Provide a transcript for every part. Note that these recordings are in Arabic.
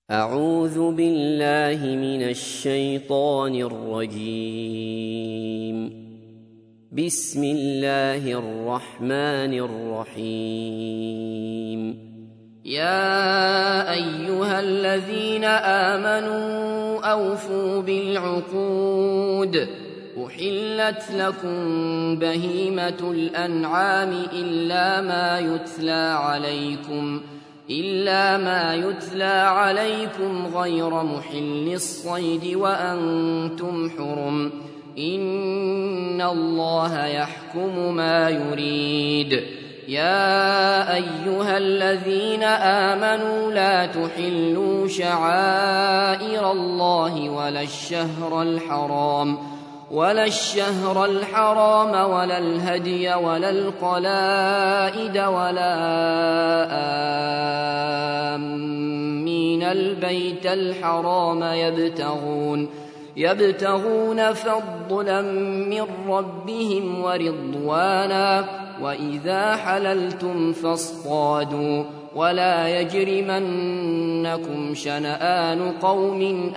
أعوذ بالله من الشيطان الرجيم. بسم الله الرحمن الرحيم. يا أيها الذين آمنوا أوفوا بالعقود. أحلت لكم بهيمة الأنعام إلا ما يتلى عليكم غير محل الصيد وأنتم حرم. إن الله يحكم ما يريد. يا أيها الذين آمنوا لا تحلوا شعائر الله ولا الشهر الحرام ولا الهدي ولا القلائد ولا آمين البيت الحرام يبتغون فضلا من ربهم ورضوانا. وإذا حللتم فاصطادوا ولا يجرمنكم شنآن قوم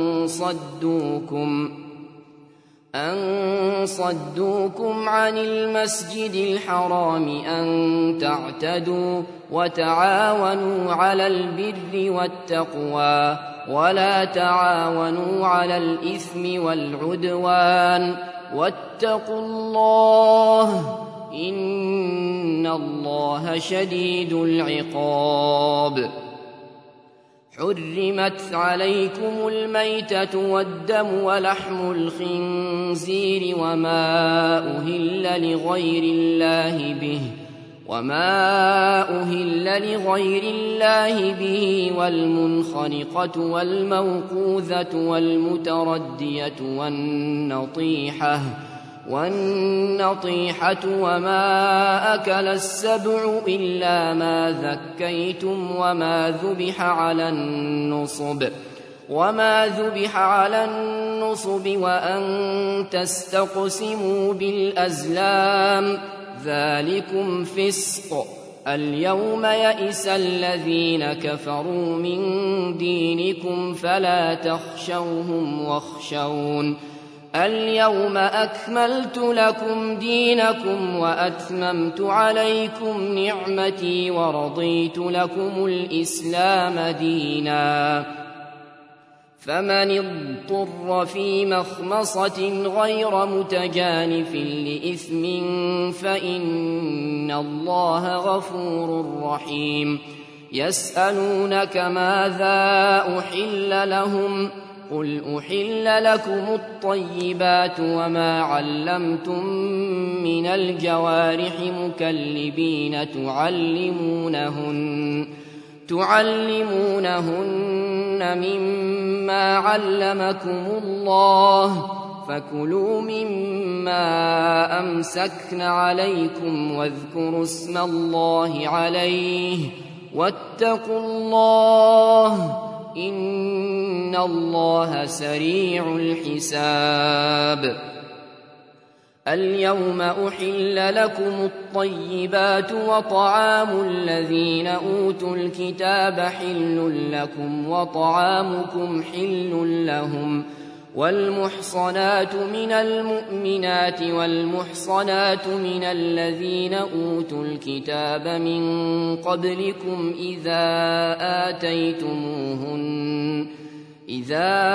أن صدوكم عن المسجد الحرام أن تعتدوا. وتعاونوا على البر والتقوى ولا تعاونوا على الإثم والعدوان. واتقوا الله إن الله شديد العقاب. حرمت عليكم الميتة والدم ولحم الخنزير وما أهل لغير الله به والمنخنقة والموقوذة والمتردية والنطيحة وما أكل السبع إلا ما ذكيتم وما ذبح على النصب وأن تستقسموا بالأزلام ذلكم فسق. اليوم يئس الذين كفروا من دينكم فلا تخشوهم واخشون. اليوم أكملت لكم دينكم وأتممت عليكم نعمتي ورضيت لكم الإسلام دينا. فمن اضطر في مخمصة غير متجانف لإثم فإن الله غفور رحيم. يسألونك ماذا أحل لهم قل أحل لكم الطيبات وما علمتم من الجوارح مكلبين تعلمونهن مما علمكم الله فكلوا مما أمسكن عليكم واذكروا اسم الله عليه واتقوا الله إن الله سريع الحساب. اليوم أحل لكم الطيبات وطعام الذين أوتوا الكتاب حل لكم وطعامكم حل لهم. والمحصنات من المؤمنات والمحصنات من الذين أوتوا الكتاب من قبلكم إذا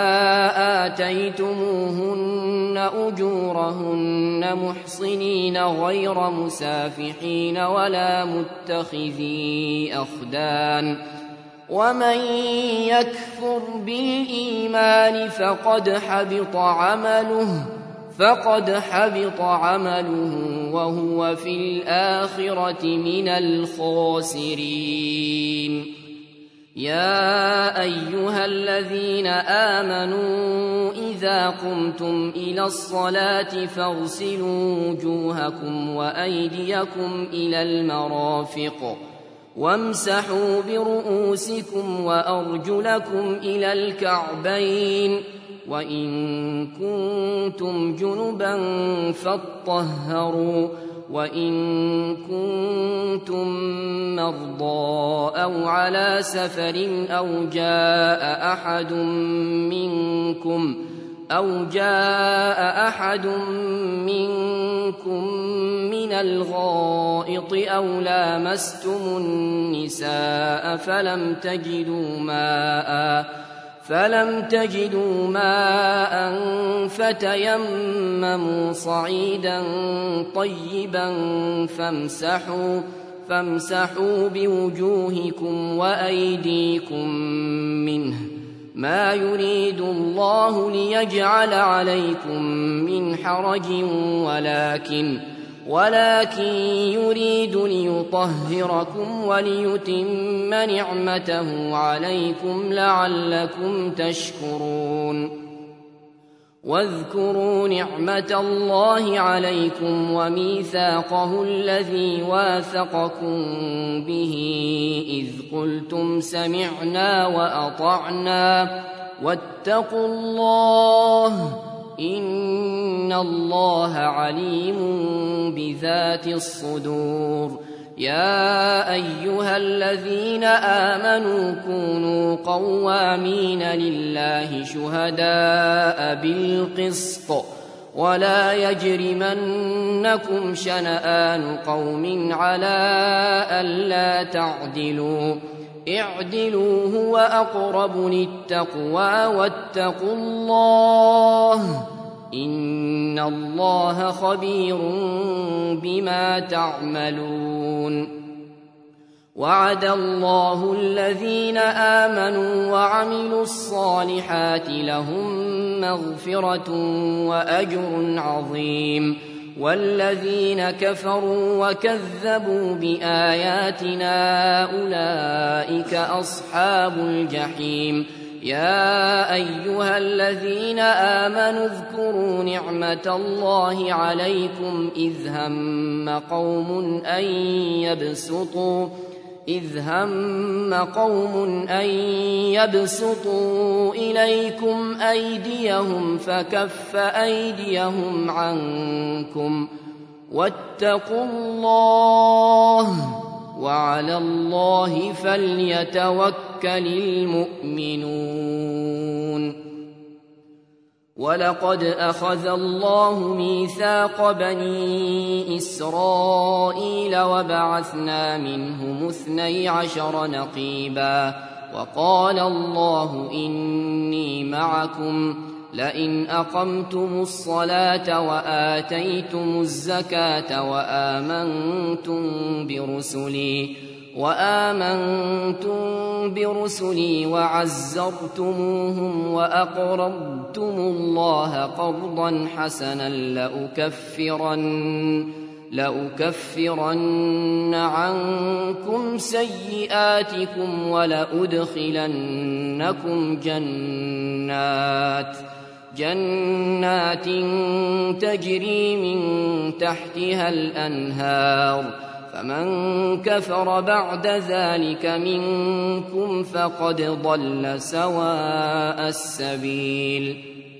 آتيتموهن أجورهن محصنين غير مسافحين ولا متخذي أخدان. ومن يكفر بالإيمان فقد حبط عمله وهو في الآخرة من الخاسرين. يا أيها الذين آمنوا إذا قمتم إلى الصلاة فاغسلوا وجوهكم وأيديكم إلى المرافق وامسحوا برؤوسكم وأرجلكم إلى الكعبين وإن كنتم جنبا فاطهروا وإن كنتم مرضى أو على سفر أو جاء أحد منكم من الغائط أو لامستم النساء فلم تجدوا ماء فتيمموا صعيدا طيبا فامسحوا بوجوهكم وأيديكم منه، ما يريد الله ليجعل عليكم من حرج ولكن يريد ليطهركم وليتم نعمته عليكم لعلكم تشكرون. واذكروا نعمة الله عليكم وميثاقه الذي واثقكم به إذ قلتم سمعنا وأطعنا واتقوا الله إن الله عليم بذات الصدور. يا أيها الذين آمنوا كونوا قوامين لله شهداء بالقسط ولا يجرمنكم شنآن قوم على ألا تعدلوا اعدلوا هو أقرب للتقوى واتقوا الله إن الله خبير بما تعملون. وعد الله الذين آمنوا وعملوا الصالحات لهم مغفرة وأجر عظيم، والذين كفروا وكذبوا بآياتنا أولئك أصحاب الجحيم. يا أيها الذين آمنوا اذكروا نعمة الله عليكم إذ هم قوم أن يبسطوا إليكم أيديهم فكف أيديهم عنكم واتقوا الله وعلى الله فليتوكل المؤمنون. ولقد أخذ الله ميثاق بني إسرائيل وبعثنا منهم 12 نقيبا وقال الله إني معكم لئن أقمتم الصلاة وآتيتم الزكاة وآمنتم برسلي وعزرتموهم وأقرضتم الله قرضا حسنا لأكفرن عنكم سيئاتكم ولأدخلنكم جنات تجري من تحتها الأنهار، فمن كفر بعد ذلك منكم فقد ضل سواء السبيل.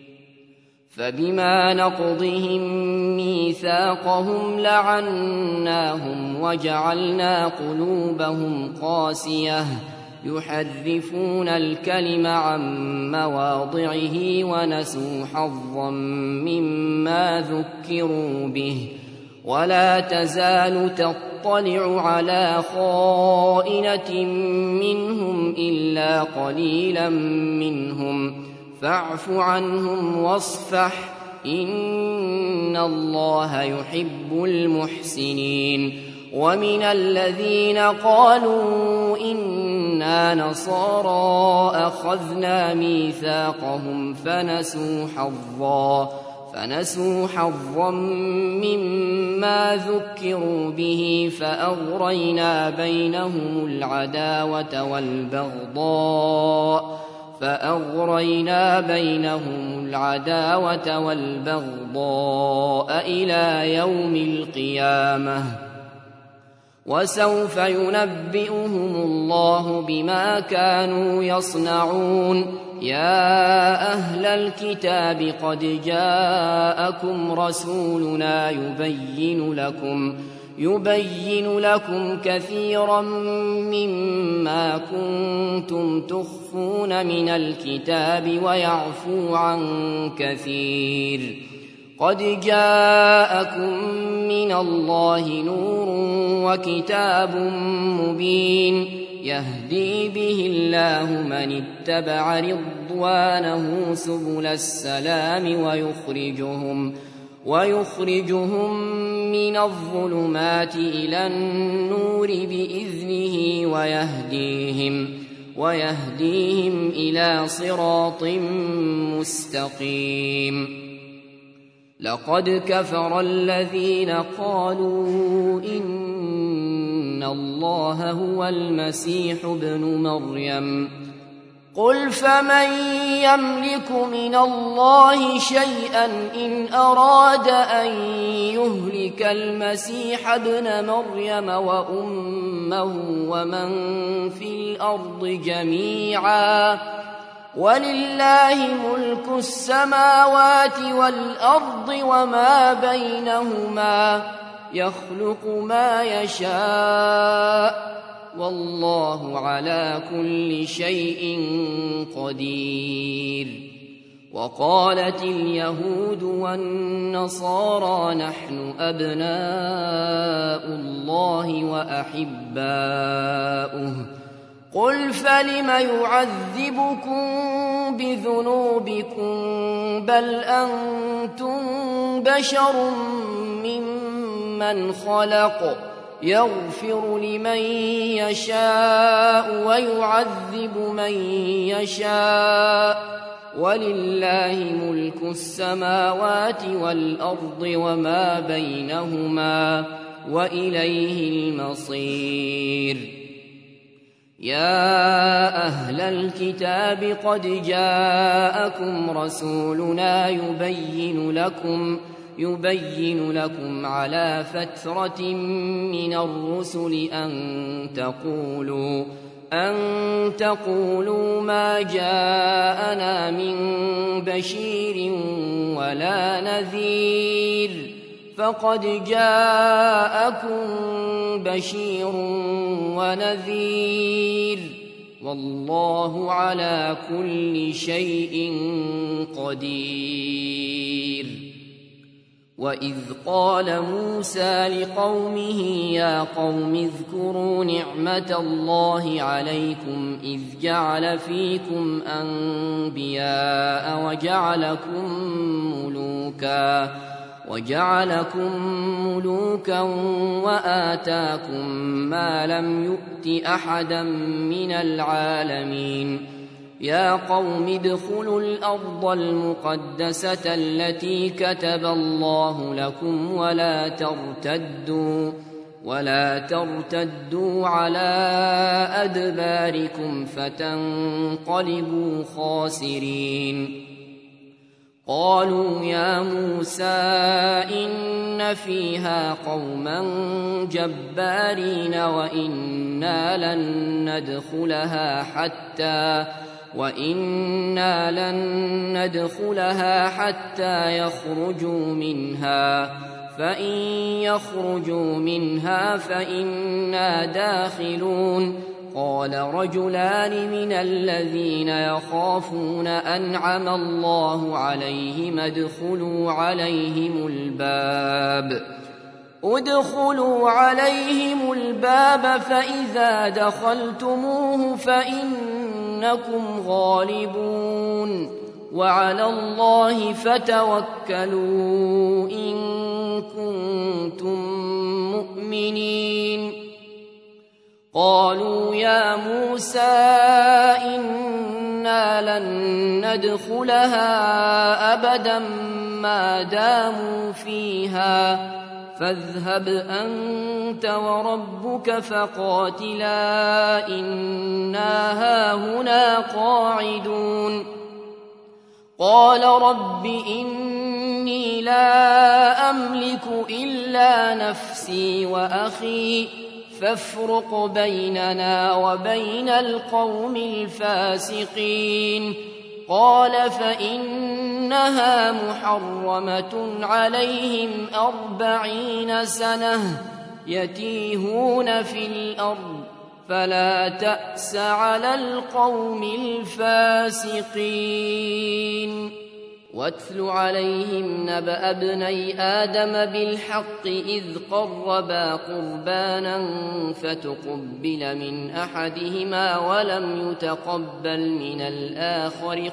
فبما نقضهم ميثاقهم لعناهم وجعلنا قلوبهم قاسية يحرفون الكلم عن مواضعه ونسوا حظا مما ذكروا به، ولا تزال تطلع على خائنة منهم إلا قليلا منهم فاعف عنهم واصفح إن الله يحب المحسنين. ومن الذين قالوا إنا نصارى أخذنا ميثاقهم فنسوا حظا مما ذكروا به فأغرينا بينهم العداوة والبغضاء إلى يوم القيامة. وسوف ينبئهم الله بما كانوا يصنعون. يا أهل الكتاب قد جاءكم رسولنا يبين لكم كثيرا مما كنتم تخفون من الكتاب ويعفو عن كثير. قد جاءكم من الله نور وكتاب مبين يهدي به الله من اتبع رضوانه سبل السلام ويخرجهم من الظلمات إلى النور بإذنه ويهديهم إلى صراط مستقيم. لقد كفر الذين قالوا إن الله هو المسيح ابن مريم. قل فمن يملك من الله شيئا إن أراد أن يهلك المسيح ابن مريم وأمه ومن في الأرض جميعا ولله ملك السماوات والأرض وما بينهما يخلق ما يشاء والله على كل شيء قدير. وقالت اليهود والنصارى نحن أبناء الله وأحباؤه. قل فلم يعذبكم بذنوبكم بل أنتم بشر ممن خلق يغفر لمن يشاء ويعذب من يشاء ولله ملك السماوات والأرض وما بينهما وإليه المصير. يا أهل الكتاب قد جاءكم رسولنا يبين لكم على فترة من الرسل أن تقولوا ما جاءنا من بشير ولا نذير فقد جاءكم بشير ونذير والله على كل شيء قدير. وإذ قال موسى لقومه يا قوم اذكروا نعمة الله عليكم إذ جعل فيكم أنبياء وجعلكم ملوكا وآتاكم ما لم يؤت أحدا من العالمين. يا قوم ادخلوا الأرض المقدسة التي كتب الله لكم ولا ترتدوا على أدباركم فتنقلبوا خاسرين. قالوا يا موسى إن فيها قوما جبارين وإنا لن ندخلها حتى يخرجوا منها فإن يخرجوا منها فإنا داخلون. قال رجلان من الذين يخافون أنعم الله عليهم ادخلوا عليهم الباب فإذا دخلتموه فإنكم غالبون وعلى الله فتوكلوا إن كنتم مؤمنين. قالوا يا موسى إنا لن ندخلها أبدا ما داموا فيها فاذهب أنت وربك فقاتلا إنا هاهنا قاعدون. قال رب إني لا أملك إلا نفسي وأخي فافرق بيننا وبين القوم الفاسقين. قال فإنها محرمة عليهم 40 سنة يتيهون في الأرض فلا تأس على القوم الفاسقين. واتل عليهم نبأ ابني آدم بالحق إذ قربا قربانا فتقبل من أحدهما ولم يتقبل من الآخر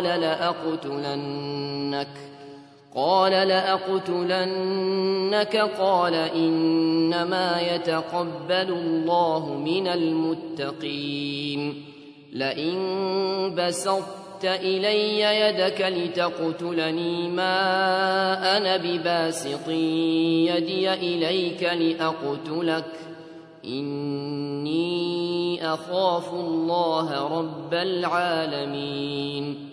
قال لأقتلنك قال إنما يتقبل الله من المتقين. لئن بسطت إلي يدك لتقتلني ما أنا بباسط يدي إليك لأقتلك إني أخاف الله رب العالمين.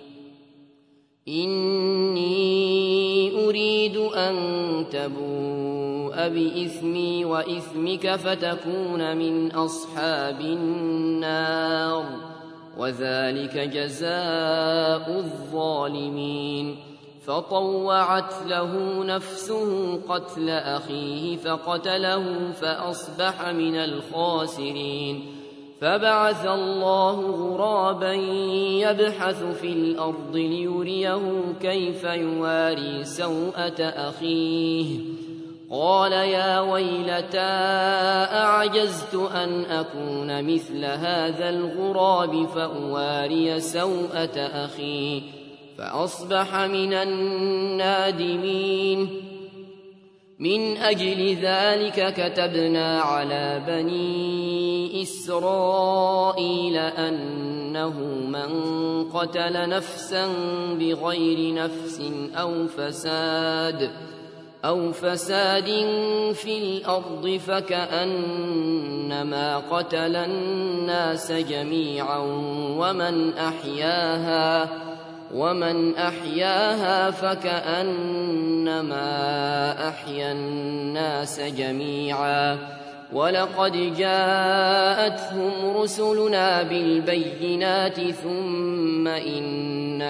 إني أريد أن تبوء بإثمي وإثمك فتكون من أصحاب النار وذلك جزاء الظالمين. فطوعت له نفسه قتل أخيه فقتله فأصبح من الخاسرين. فبعث الله غرابا يبحث في الأرض ليريه كيف يواري سوءة أخيه قال يا ويلتى أعجزت أن أكون مثل هذا الغراب فأواري سوءة أخي فأصبح من النادمين. من أجل ذلك كتبنا على بني إسرائيل أنه من قتل نفسا بغير نفس أو فساد في الأرض فكأنما قتل الناس جميعا ومن أحياها فكأنما أحيا الناس جميعا. ولقد جاءتهم رسلنا بالبينات ثم إن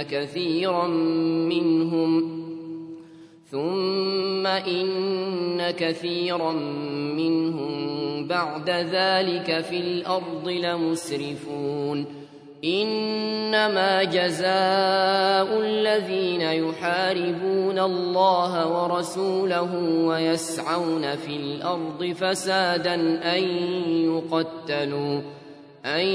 كثيرا منهم بعد ذلك في الأرض لمسرفون. إنما جزاء الذين يحاربون الله ورسوله ويسعون في الأرض فسادا أن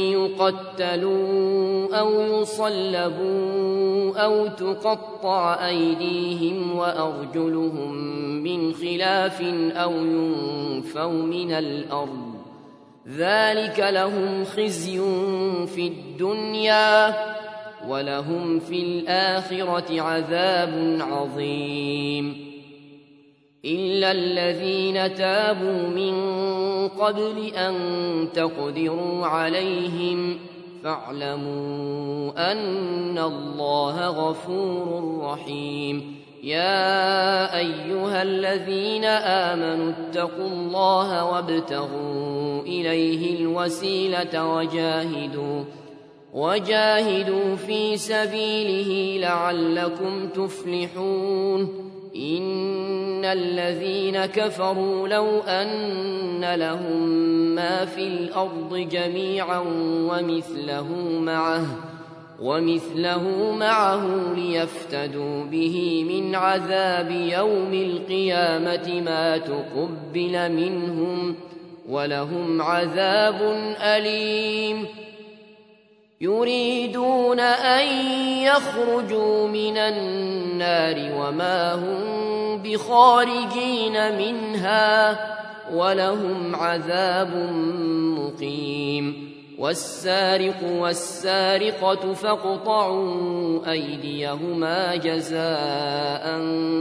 يقتلوا أو يصلبوا أو تقطع أيديهم وأرجلهم من خلاف أو ينفوا من الأرض ذلك لهم خزي في الدنيا ولهم في الآخرة عذاب عظيم. إلا الذين تابوا من قبل أن تقدروا عليهم فاعلموا أن الله غفور رحيم. يا أيها الذين آمنوا اتقوا الله وابتغوا إليه الوسيلة وجاهدوا في سبيله لعلكم تفلحون. إن الذين كفروا لو أن لهم ما في الأرض جميعا ومثله معه ليفتدوا به من عذاب يوم القيامة ما تقبل منهم ولهم عذاب أليم. يريدون أن يخرجوا من النار وما هم بخارجين منها ولهم عذاب مقيم. والسارق والسارقة فاقطعوا أيديهما جزاء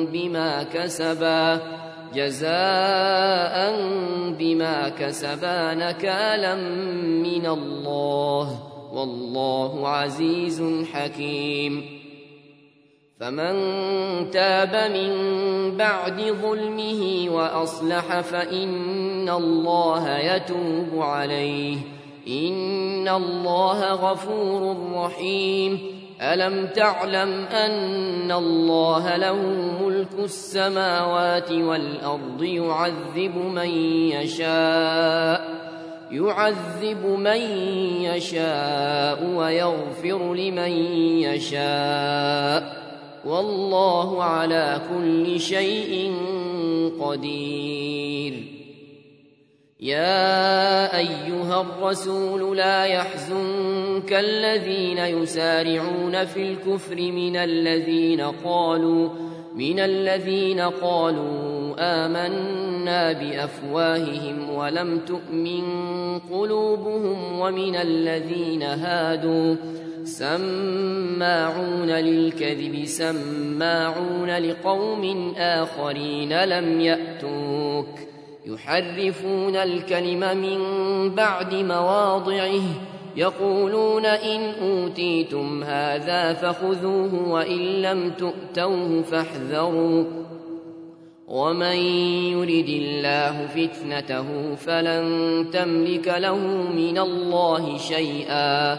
بما كسبا نكالا من الله والله عزيز حكيم. فمن تاب من بعد ظلمه وأصلح فإن الله يتوب عليه إن الله غفور رحيم ألم تعلم أن الله له ملك السماوات والأرض يعذب من يشاء ويغفر لمن يشاء والله على كل شيء قدير يا أيها الرسول لا يحزنك الذين يسارعون في الكفر من الذين قالوا آمنا بأفواههم ولم تؤمن قلوبهم ومن الذين هادوا سماعون للكذب سماعون لقوم آخرين لم يأتوك يحرفون الكلم من بعد مواضعه يقولون إن أوتيتم هذا فخذوه وإن لم تؤتوه فاحذروا ومن يرد الله فتنته فلن تملك له من الله شيئا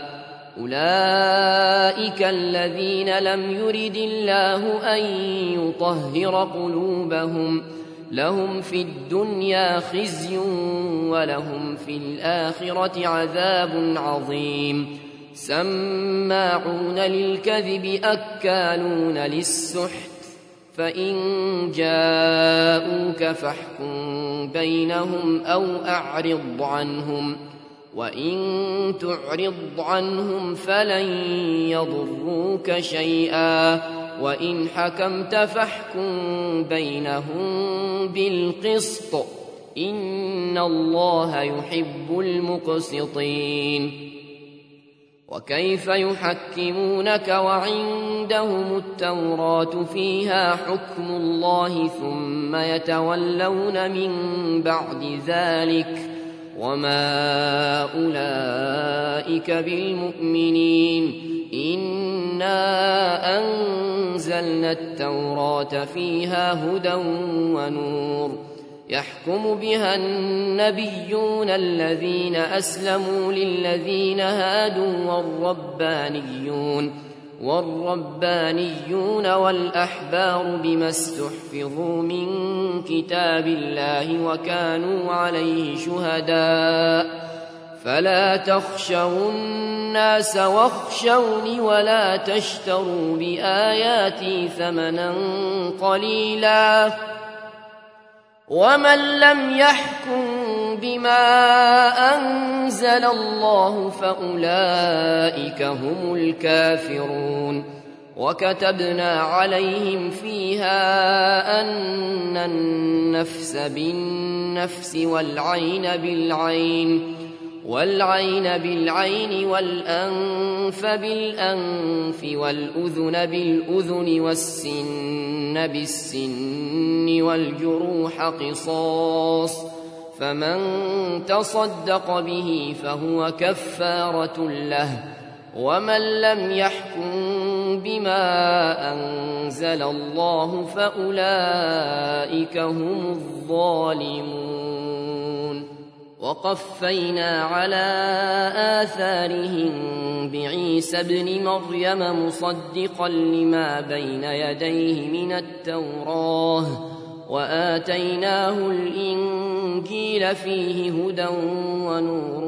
أولئك الذين لم يرد الله أن يطهر قلوبهم لهم في الدنيا خزي ولهم في الآخرة عذاب عظيم سماعون للكذب أكالون للسحت فإن جاءوك فاحكم بينهم أو أعرض عنهم وإن تعرض عنهم فلن يضروك شيئا وإن حكمت فاحكم بينهم بالقسط إن الله يحب المقسطين وكيف يحكمونك وعندهم التوراة فيها حكم الله ثم يتولون من بعد ذلك وما أولئك بالمؤمنين إنا أنزلنا التوراة فيها هدى ونور يحكم بها النبيون الذين أسلموا للذين هادوا والربانيون والأحبار بما استحفظوا من كتاب الله وكانوا عليه شهداء فلا تخشوا الناس واخشوني ولا تشتروا بآياتي ثمنا قليلا ومن لم يحكم بما أنزل الله فأولئك هم الكافرون وكتبنا عليهم فيها أن النفس بالنفس والعين بالعين والأنف بالأنف والأذن بالأذن والسن بالسن والجروح قصاص فمن تصدق به فهو كفارة له ومن لم يحكم بما أنزل الله فأولئك هم الظالمون وقفينا على آثارهم بعيسى ابن مريم مصدقا لما بين يديه من التوراة وآتيناه الإنجيل فيه هدى ونور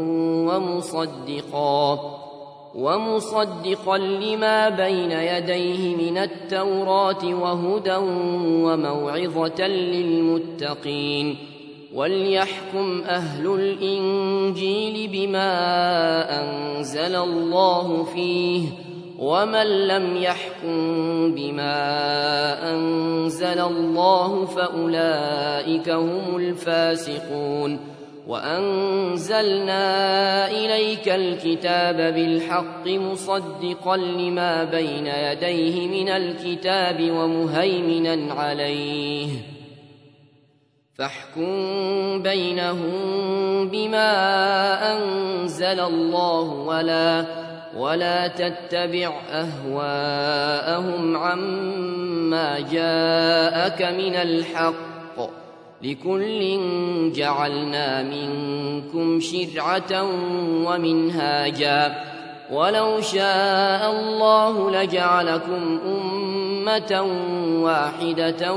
ومصدقا لما بين يديه من التوراة وهدى وموعظة للمتقين وليحكم أهل الإنجيل بما أنزل الله فيه ومن لم يحكم بما أنزل الله فأولئك هم الفاسقون وأنزلنا إليك الكتاب بالحق مصدقا لما بين يديه من الكتاب ومهيمنا عليه فاحكم بينهم بما أنزل الله ولا تتبع أهواءهم عما جاءك من الحق، لكل جعلنا منكم شرعة ومنهاجا، ولو شاء الله لجعلكم أمة واحدة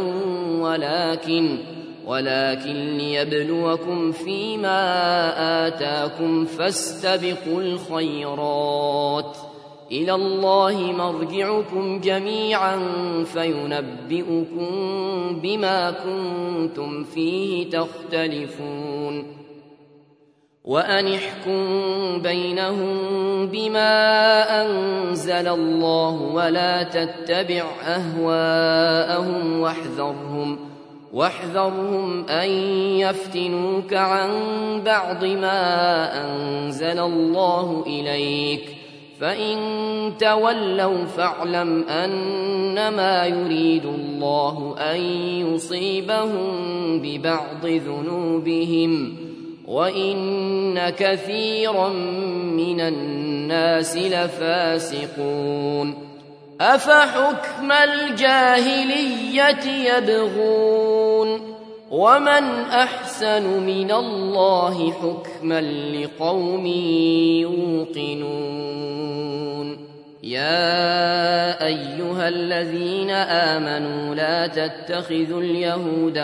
ولكن ليبلوكم فيما آتاكم، فاستبقوا الخيرات، إلى الله مرجعكم جميعا فينبئكم بما كنتم فيه تختلفون. وأن احكم بينهم بما أنزل الله ولا تتبع أهواءهم واحذرهم أن يفتنوك عن بعض ما أنزل الله إليك، فإن تولوا فاعلم أنما يريد الله أن يصيبهم ببعض ذنوبهم، وإن كثيرا من الناس لفاسقون. أفحكم الجاهلية يبغون ومن أحسن من الله حكما لقوم يوقنون. يا أيها الذين آمنوا لا تتخذوا اليهود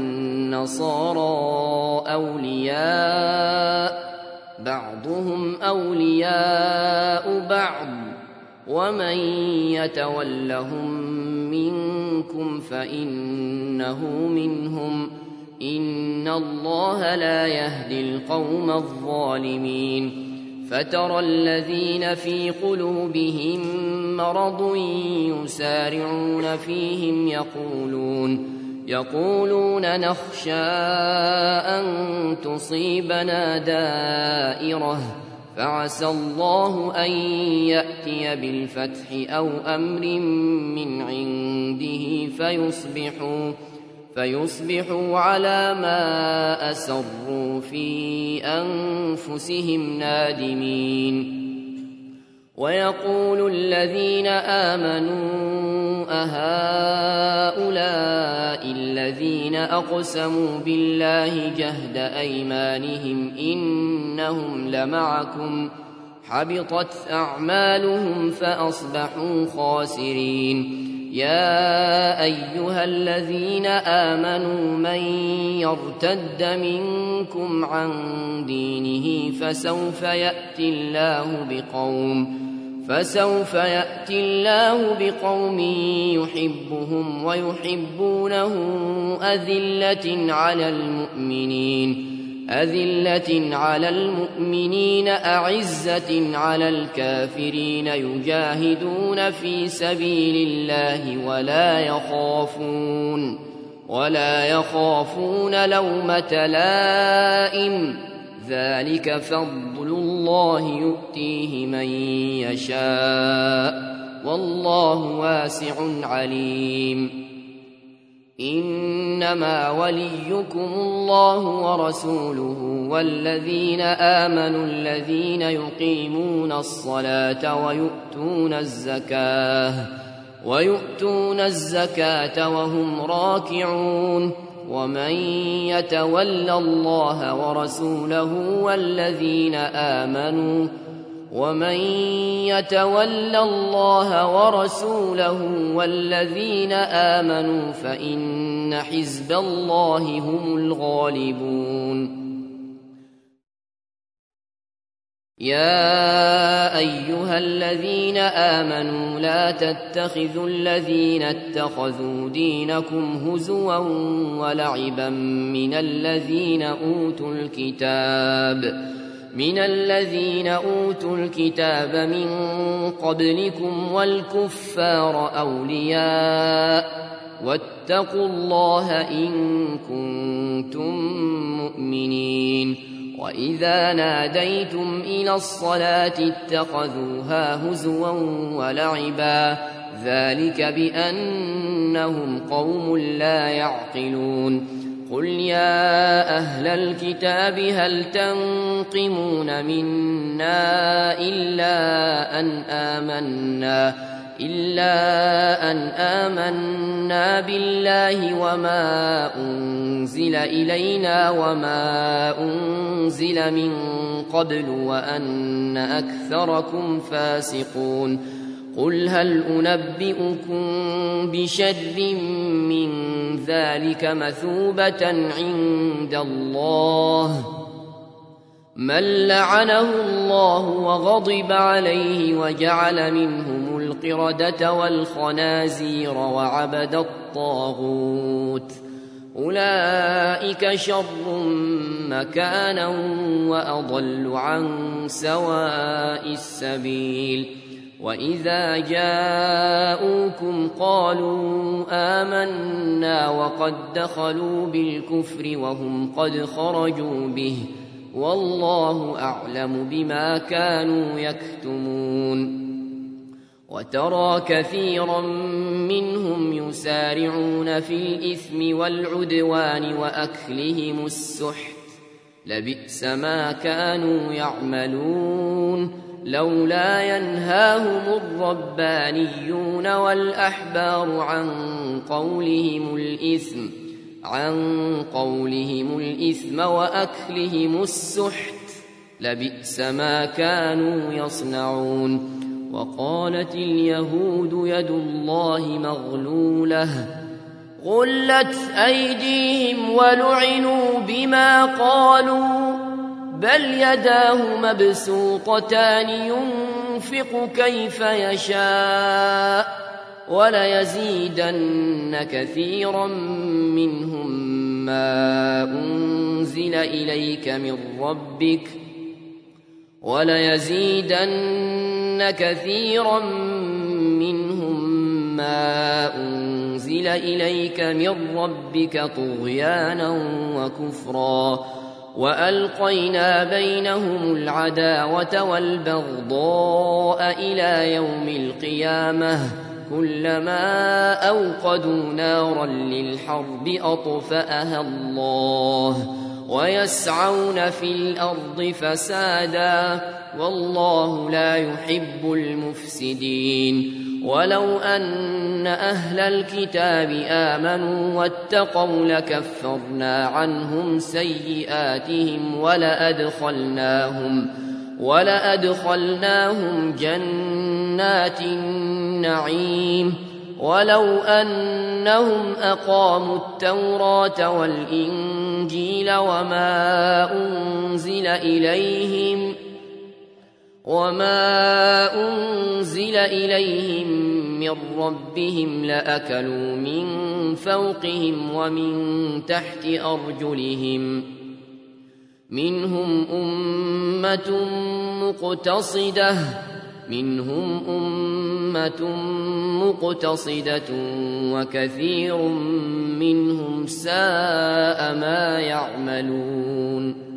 والنصارى أولياء، بعضهم أولياء بعض، ومن يتولهم منكم فإنه منهم، إن الله لا يهدي القوم الظالمين. فترى الذين في قلوبهم مرض يسارعون فيهم يقولون نخشى أن تصيبنا دائرة، فعسى الله أن يأتي بالفتح أو أمر من عنده فيصبحوا على ما أسروا في أنفسهم نادمين. ويقول الذين آمنوا أهؤلاء الذين أقسموا بالله جهد أيمانهم إنهم لمعكم، حبطت أعمالهم فأصبحوا خاسرين. يا أيها الذين آمنوا من يرتد منكم عن دينه فسوف يأتي الله بقوم يحبهم ويحبونه أذلة على المؤمنين أعزة على الكافرين يجاهدون في سبيل الله ولا يخافون لومة لائم، ذلك فضل الله يؤتيه من يشاء والله واسع عليم. إنما وليكم الله ورسوله والذين آمنوا الذين يقيمون الصلاة ويؤتون الزكاة وهم راكعون. ومن يتولى الله ورسوله والذين آمنوا فإن حزب الله هم الغالبون. يا أيها الذين آمنوا لا تتخذوا الذين اتخذوا دينكم هزوا ولعبا من الذين أوتوا الكتاب من قبلكم والكفار أولياء، واتقوا الله إن كنتم مؤمنين. وإذا ناديتم إلى الصلاة اتخذوها هزوا ولعبا، ذلك بأنهم قوم لا يعقلون. قل يا أهل الكتاب هل تنقمون منا إلا أن آمنا بالله وما أنزل إلينا وما أنزل من قبل وأن أكثركم فاسقون قل هل أنبئكم بشر من ذلك مثوبة عند الله من لعنه الله وغضب عليه وجعل منهم القردة والخنازير وعبد الطاغوت أولئك شر مكانا وأضل عن سواء السبيل وإذا جاءوكم قالوا آمنا وقد دخلوا بالكفر وهم قد خرجوا به والله أعلم بما كانوا يكتمون وترى كثيرا منهم يسارعون في الإثم والعدوان وأكلهم السحت لبئس ما كانوا يعملون لولا ينهاهم الربانيون والأحبار عن قولهم الإثم وأكلهم السحت لبئس ما كانوا يصنعون وقالت اليهود يد الله مغلولة غلت أيديهم ولعنوا بما قالوا بل يداه مبسوطتان ينفق كيف يشاء وليزيدن كثيرا منهم ما أنزل إليك من ربك طغيانا وكفرا وألقينا بينهم العداوة والبغضاء إلى يوم القيامة كلما أوقدوا نارا للحرب أطفأها الله ويسعون في الأرض فسادا والله لا يحب المفسدين ولو أن أهل الكتاب آمنوا واتقوا لكفرنا عنهم سيئاتهم ولأدخلناهم جنات النعيم ولو أنهم أقاموا التوراة والإنجيل وما أنزل إليهم من ربهم لأكلوا من فوقهم ومن تحت أرجلهم منهم أمة مقتصدة وكثير منهم ساء ما يعملون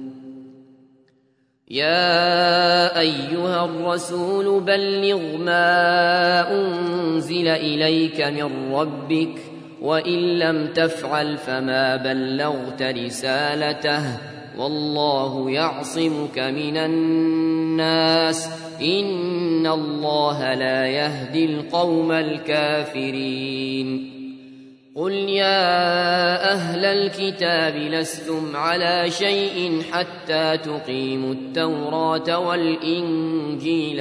يا أيها الرسول بلغ ما أنزل إليك من ربك وإن لم تفعل فما بلغت رسالته والله يعصمك من الناس إن الله لا يهدي القوم الكافرين قل يا أهل الكتاب لستم على شيء حتى تقيموا التوراة والإنجيل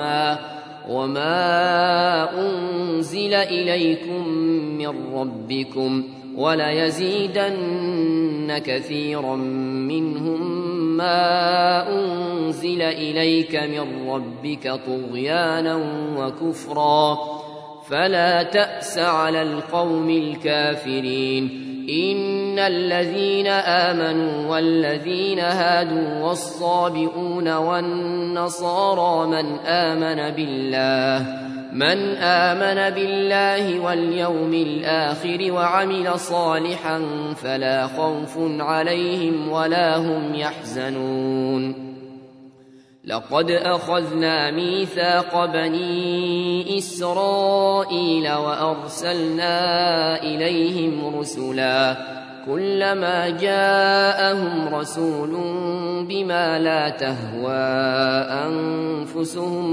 وما أنزل إليكم من ربكم وليزيدن كثيرا منهم ما أنزل إليك من ربك طغيانا وكفرا فلا تأس على القوم الكافرين إن الذين آمنوا والذين هادوا والصابئون والنصارى من آمن بالله واليوم الآخر وعمل صالحا فلا خوف عليهم ولا هم يحزنون لقد أخذنا ميثاق بني إسرائيل وأرسلنا إليهم رسلا كلما جاءهم رسول بما لا تهوى أنفسهم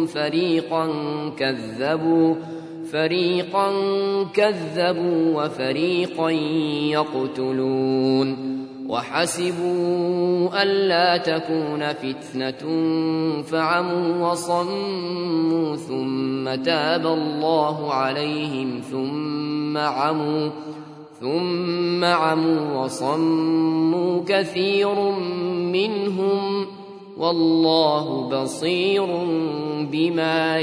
فريقا كذبوا وفريقا يقتلون وحسبوا ألا تكون فتنة فعموا وصموا ثم تاب الله عليهم ثم عموا وصموا كثير منهم والله بصير بما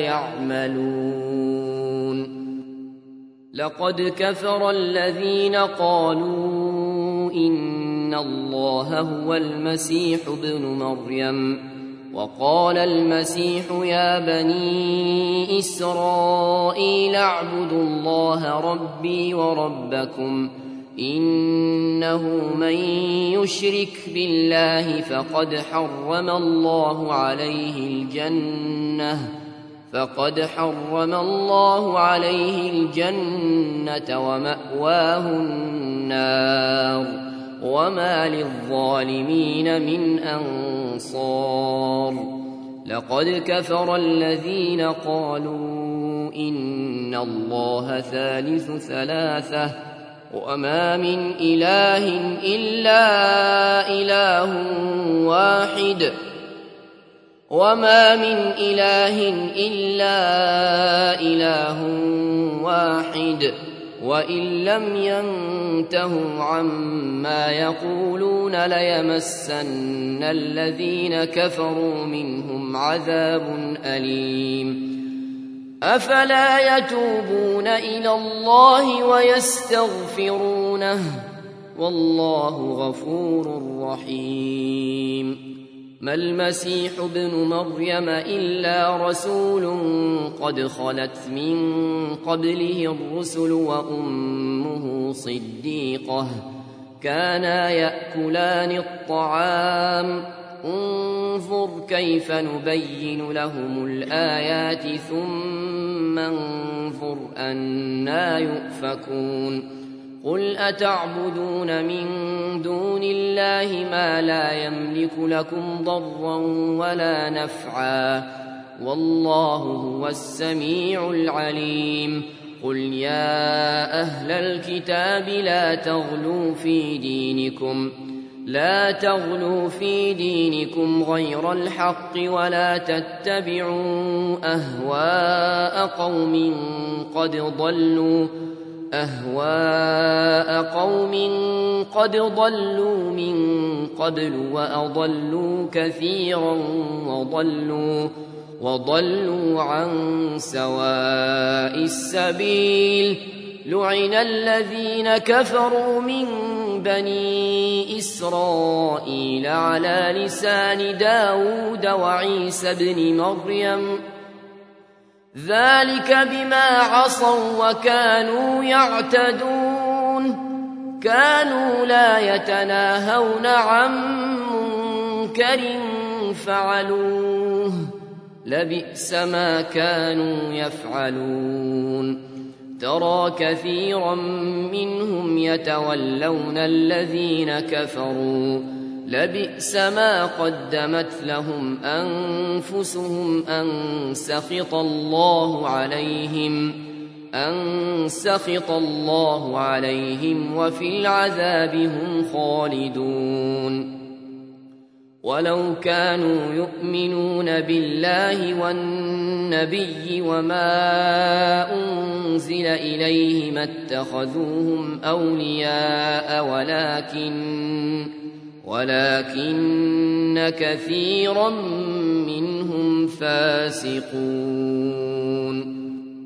يعملون. لقد كفر الذين قالوا إن الله هو المسيح ابن مريم وقال المسيح يا بني إسرائيل اعبدوا الله ربي وربكم إنه من يشرك بالله فقد حرم الله عليه الجنة ومأواه النار وما للظالمين من أنصار. لقد كفر الذين قالوا إن الله ثالث ثلاثة وما من إله إلا إله واحد وإن لم ينتهوا عما يقولون ليمسن الذين كفروا منهم عذاب أليم. أفلا يتوبون إلى الله ويستغفرونه والله غفور رحيم. ما المسيح ابن مريم إلا رسول قد خلت من قبله الرسل وأمه صديقة كانا يأكلان الطعام انظر كيف نبين لهم الآيات ثم انظر أنى يؤفكون. قل أتعبدون من دون الله ما لا يملك لكم ضرا ولا نفعا والله هو السميع العليم. قل يا أهل الكتاب لا تغلوا في دينكم غير الحق ولا تتبعوا أهواء قوم قد ضلوا من قبل وأضلوا كثيرا وضلوا عن سواء السبيل. لعن الذين كفروا من بني إسرائيل على لسان داود وعيسى بن مريم ذلك بما عصوا وكانوا يعتدون. كانوا لا يتناهون عن منكر فعلوه لبئس ما كانوا يفعلون. ترى كثيرا منهم يتولون الذين كفروا لبئس ما قدمت لهم أنفسهم أن سخط الله عليهم وفي العذاب هم خالدون. ولو كانوا يؤمنون بالله والنبي وما أنزل إليه ما اتخذوهم أولياء ولكن كثيرا منهم فاسقون.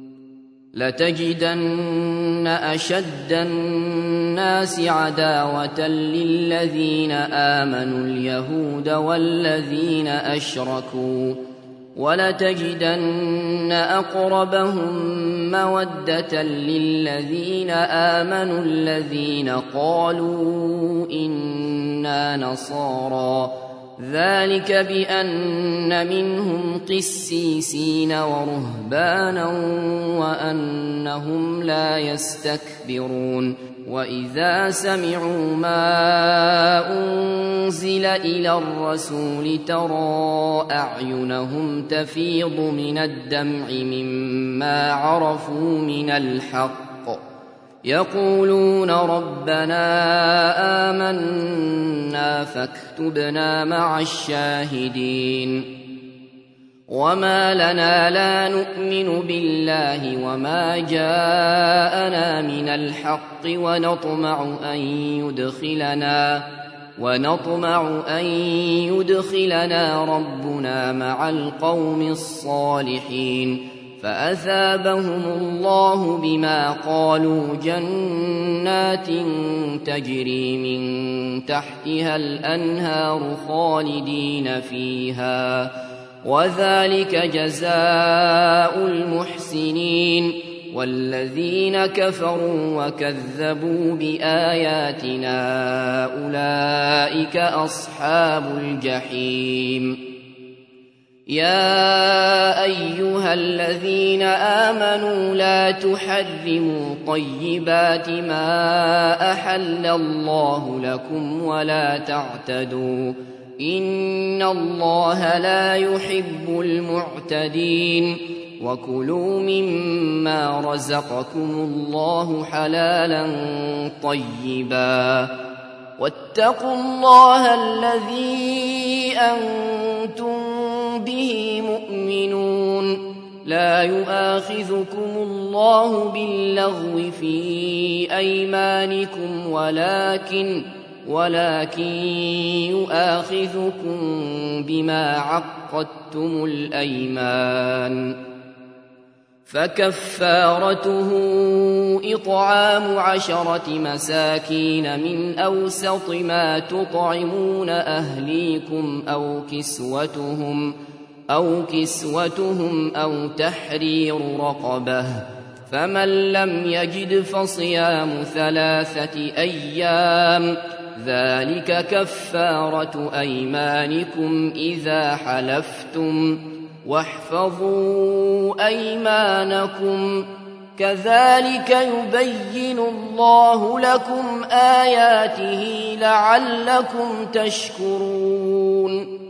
لتجدن أشد الناس عداوة للذين آمنوا اليهود والذين أشركوا ولتجدن أقربهم مودة للذين آمنوا الذين قالوا إنا نصارى ذلك بأن منهم قسيسين ورهبانا وأنهم لا يستكبرون. وإذا سمعوا ما أنزل إلى الرسول ترى أعينهم تفيض من الدمع مما عرفوا من الحق يقولون ربنا آمنا فاكتبنا مع الشاهدين وما لنا لا نؤمن بالله وما جاءنا من الحق ونطمع أن يدخلنا ربنا مع القوم الصالحين فأثابهم الله بما قالوا جنات تجري من تحتها الأنهار خالدين فيها وذلك جزاء المحسنين والذين كفروا وكذبوا بآياتنا أولئك أصحاب الجحيم يا أيها الذين آمنوا لا تحرموا طيبات ما أحل الله لكم ولا تعتدوا إن الله لا يحب المعتدين وكلوا مما رزقكم الله حلالا طيبا واتقوا الله الذي أنتم به مؤمنون لا يؤاخذكم الله باللغو في أيمانكم ولكن يؤاخذكم بما عقدتم الأيمان فكفارته إطعام 10 مساكين من أوسط ما تطعمون أهليكم أو كسوتهم أو تحرير رقبة فمن لم يجد فصيام 3 أيام ذلك كفارة أيمانكم إذا حلفتم واحفظوا أيمانكم كذلك يبين الله لكم آياته لعلكم تشكرون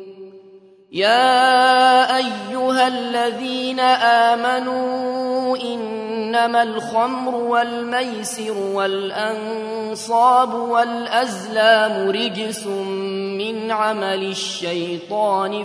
يا أيها الذين آمنوا إنما الخمر والميسر والأنصاب والأزلام رجس من عمل الشيطان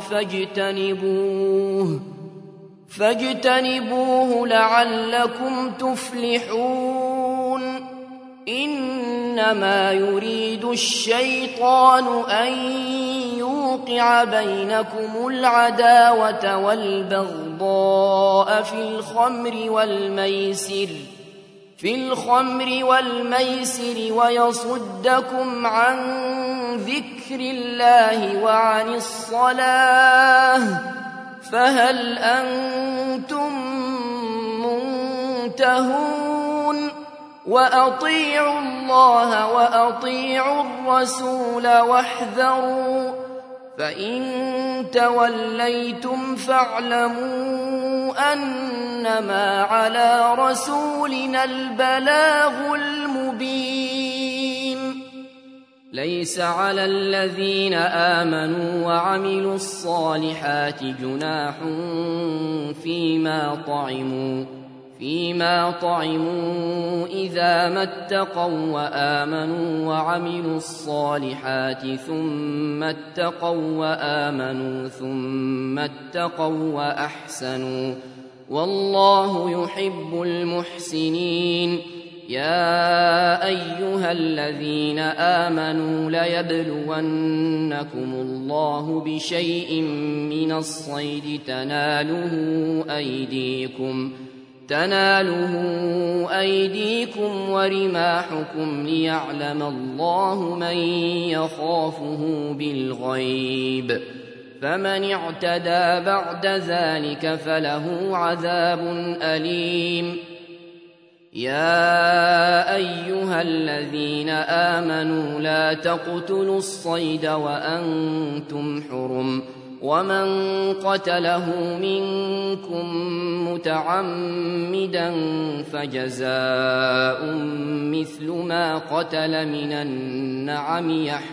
فاجتنبوه لعلكم تفلحون إنما يريد الشيطان أن يوقع بينكم العداوة والبغضاء في الخمر والميسر ويصدكم عن ذكر الله وعن الصلاة فهل أنتم منتهون وأطيعوا الله وأطيعوا الرسول واحذروا فإن توليتم فاعلموا أنما على رسولنا البلاغ المبين ليس على الذين آمنوا وعملوا الصالحات جناح فيما طعموا إذا ما اتقوا وآمنوا وعملوا الصالحات ثم اتقوا وآمنوا ثم اتقوا وأحسنوا والله يحب المحسنين يا أيها الذين آمنوا ليبلونكم الله بشيء من الصيد تناله أيديكم ورماحكم ليعلم الله من يخافه بالغيب فمن اعتدى بعد ذلك فله عذاب أليم يا أيها الذين آمنوا لا تقتلوا الصيد وأنتم حرم ومن قتله منكم متعمدا فجزاء مثل ما قتل من النعم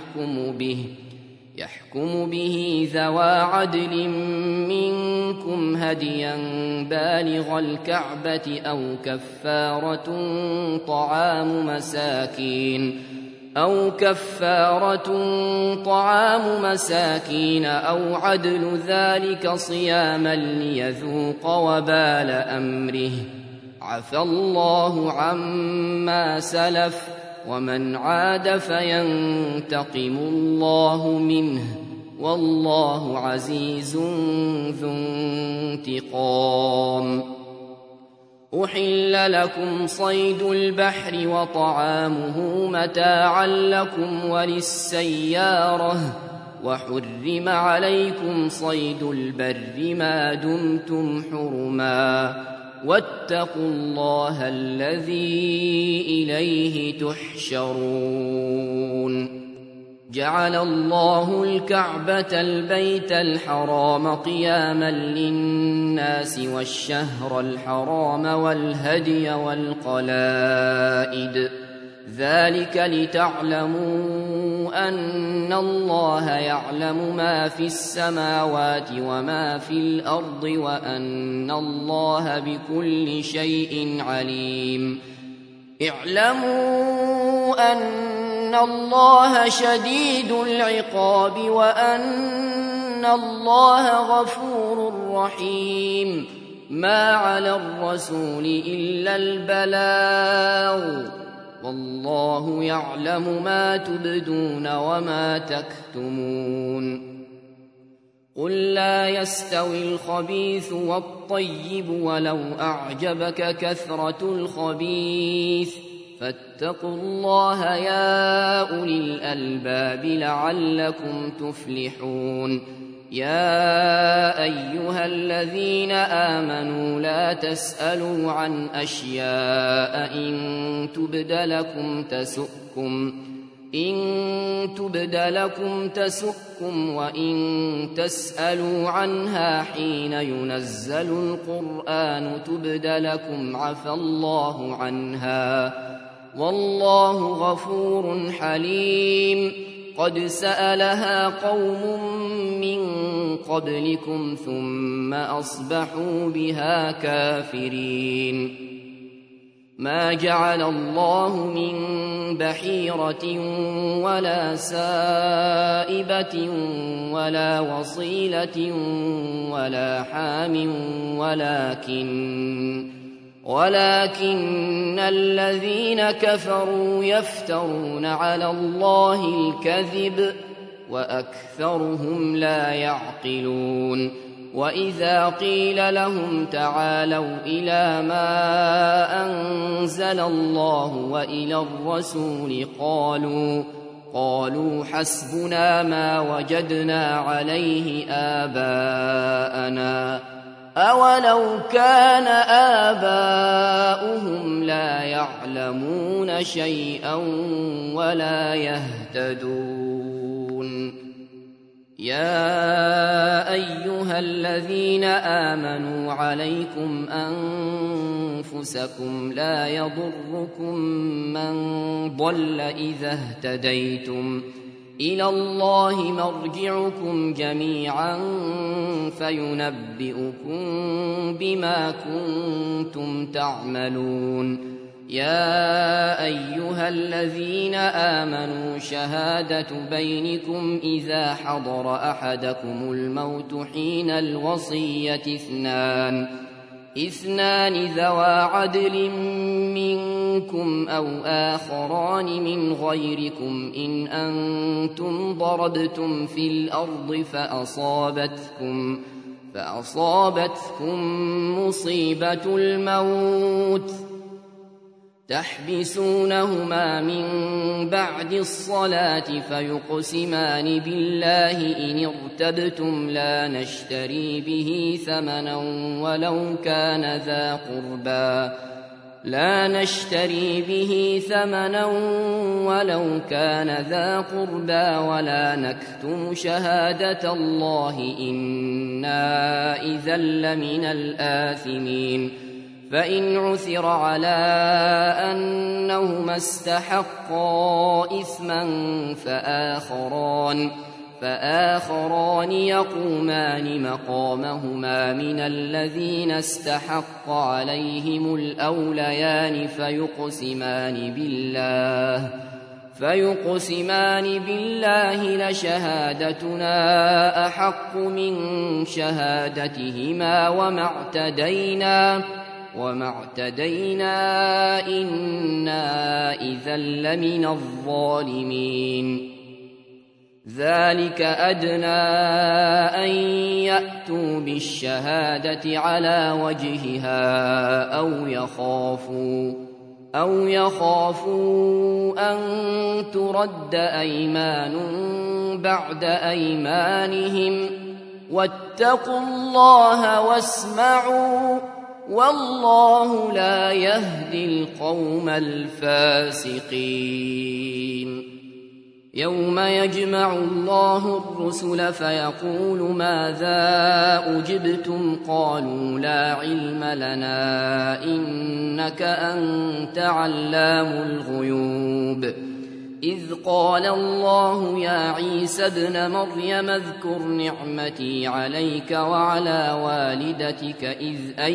يحكم به ذوى عدل منكم هديا بالغ الكعبة أو كفارة طعام مساكين أو عدل ذلك صياما ليذوق وبال أمره. عفى الله عما سلف ومن عاد فينتقم الله منه والله عزيز ذو انتقام. أحل لكم صيد البحر وطعامه متاعا لكم وللسيارة وحرم عليكم صيد البر ما دمتم حرما واتقوا الله الذي إليه تحشرون. جعل الله الكعبة البيت الحرام قياما للناس والشهر الحرام والهدي والقلائد ذلك لتعلموا أن الله يعلم ما في السماوات وما في الأرض وأن الله بكل شيء عليم. اعلموا أن الله شديد العقاب وأن الله غفور رحيم. ما على الرسول إلا البلاغ والله يعلم ما تبدون وما تكتمون. قل لا يستوي الخبيث والطيب ولو أعجبك كثرة الخبيث فاتقوا الله يا أولي الألباب لعلكم تفلحون. يا أيها الذين آمنوا لا تسألوا عن أشياء إن تبد لكم تسؤكم وإن تسألوا عنها حين ينزل القرآن تبد لكم عفى الله عنها والله غفور حليم. قد سألها قوم من قبلكم ثم أصبحوا بها كافرين. ما جعل الله من بحيرة ولا سائبة ولا وصيلة ولا حام ولكن الذين كفروا يفترون على الله الكذب وأكثرهم لا يعقلون. وإذا قيل لهم تعالوا إلى ما أنزل الله وإلى الرسول قالوا حسبنا ما وجدنا عليه آباءنا أولو كان آباؤهم لا يعلمون شيئا ولا يهتدون. يا أيها الذين آمنوا عليكم أنفسكم لا يضركم من ضل إذا اهتديتم إلى الله مرجعكم جميعا فينبئكم بما كنتم تعملون. يا أيها الذين آمنوا شهادة بينكم إذا حضر أحدكم الموت حين الوصية اثنان ذوى عدل منكم أو آخران من غيركم إن أنتم ضربتم في الأرض فأصابتكم مصيبة الموت تحبسونهما من بعد الصلاة فيقسمان بالله إن ارتبتم لا نشتري به ثمنا ولو كان ذا قربى لا نشتري به ثمنا ولو كان ذا قربى ولا نكتم شهادة الله إنا إذا لمن الآثمين فإن عثر على أنهما استحقا إثما فآخران يقومان مقامهما من الذين استحق عليهم الأوليان فيقسمان بالله لشهادتنا أحق من شهادتهما وما اعتدينا إنا إذا لمن الظالمين ذلك أدنى أن يأتوا بالشهادة على وجهها أو يخافوا أن ترد أيمان بعد أيمانهم واتقوا الله واسمعوا والله لا يهدي القوم الفاسقين يوم يجمع الله الرسل فيقول ماذا أجبتم قالوا لا علم لنا إنك أنت علام الغيوب إذ قال الله يا عيسى ابن مريم اذكر نعمتي عليك وعلى والدتك إذ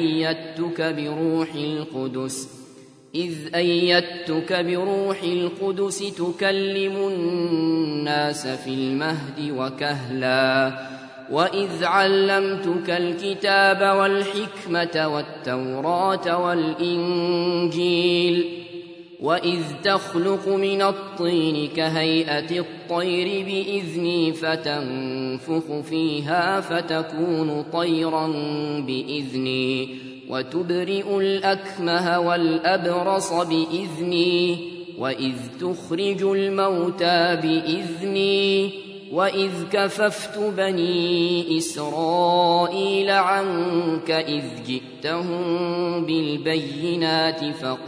أيدتك بروح القدس تكلم الناس في المهد وكهلا وإذ علمتك الكتاب والحكمة والتوراة والإنجيل وإذ تخلق من الطين كهيئة الطير بإذني فتنفخ فيها فتكون طيرا بإذني وتبرئ الأكمه والأبرص بإذني وإذ تخرج الموتى بإذني وإذ كففت بني إسرائيل عنك إذ جئتهم بالبينات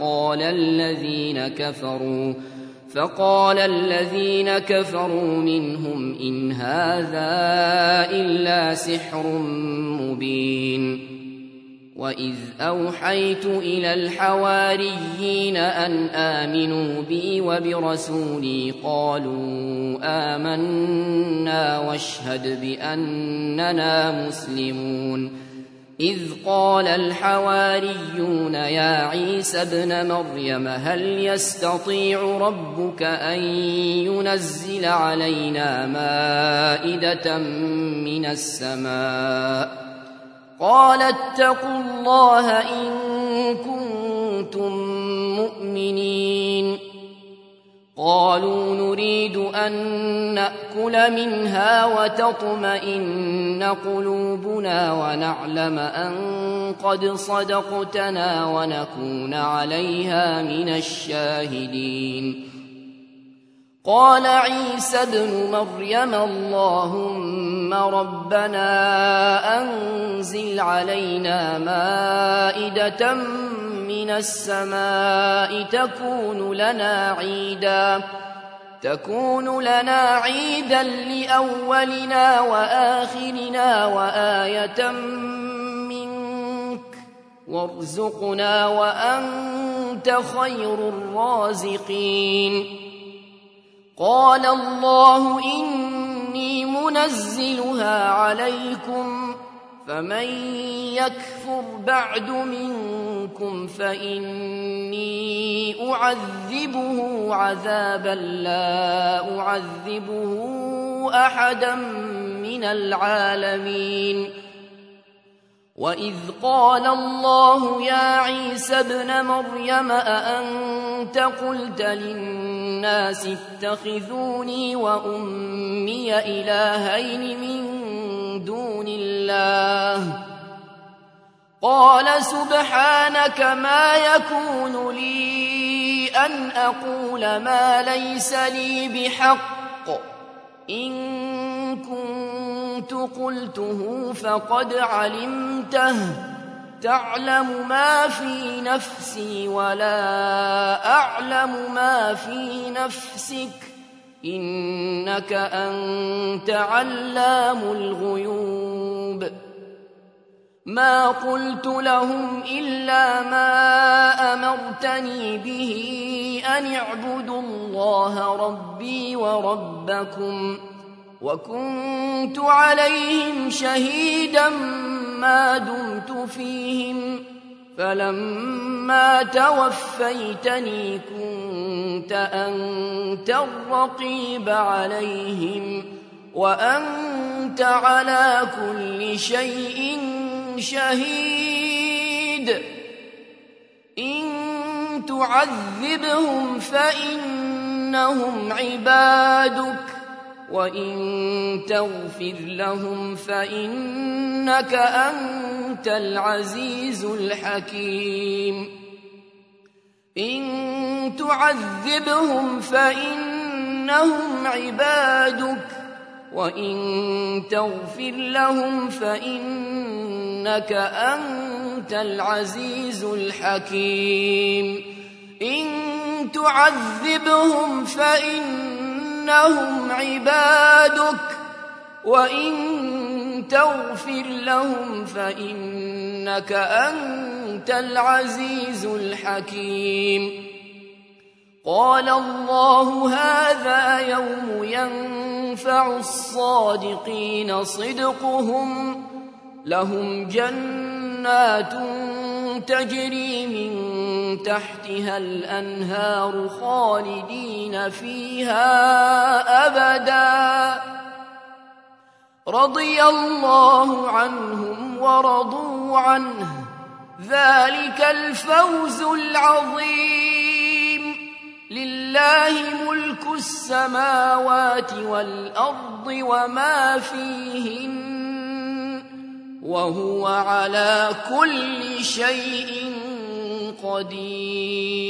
فقال الذين كفروا منهم إن هذا إلا سحر مبين وإذ أوحيت إلى الحواريين أن آمنوا بي وبرسولي قالوا آمنا واشهد بأننا مسلمون إذ قال الحواريون يا عيسى ابن مريم هل يستطيع ربك أن ينزل علينا مائدة من السماء قال اتقوا الله إن كنتم مؤمنين قالوا نريد أن نأكل منها وتطمئن قلوبنا ونعلم أن قد صدقتنا ونكون عليها من الشاهدين قال عيسى ابن مريم اللهم ربنا أنزل علينا مائدة من السماء تكون لنا عيدا لأولنا وآخرنا وآية منك وارزقنا وأنت خير الرازقين قال الله إني منزلها عليكم فمن يكفر بعد منكم فإني أعذبه عذابا لا أعذبه أحدا من العالمين وإذ قال الله يا عيسى ابن مريم أأنت قلت للناس اتخذوني وأمي إلهين من دون الله قال سبحانك ما يكون لي أن أقول ما ليس لي بحق إن كنت قلته فقد علمته تعلم ما في نفسي ولا أعلم ما في نفسك إنك أنت علام الغيوب ما قلت لهم إلا ما أمرتني به أن اعبدوا الله ربي وربكم وكنت عليهم شهيدا ما دمت فيهم فلما توفيتني كنت أنت الرقيب عليهم وأنت على كل شيء شهيد إن تعذبهم فإنهم عبادك وإن تغفر لهم فإنك أنت العزيز الحكيم إن تعذبهم فإنهم عبادك وإن تغفر لهم فإنك أنت العزيز الحكيم إن تعذبهم فإنهم عبادك وإن تغفر لهم فإنك أنت العزيز الحكيم قال الله هذا يوم ينفع الصادقين صدقهم لهم جنات تجري من تحتها الأنهار خالدين فيها أبدا رضي الله عنهم ورضوا عنه ذلك الفوز العظيم لله ملك السماوات والأرض وما فيهن وهو على كل شيء قدير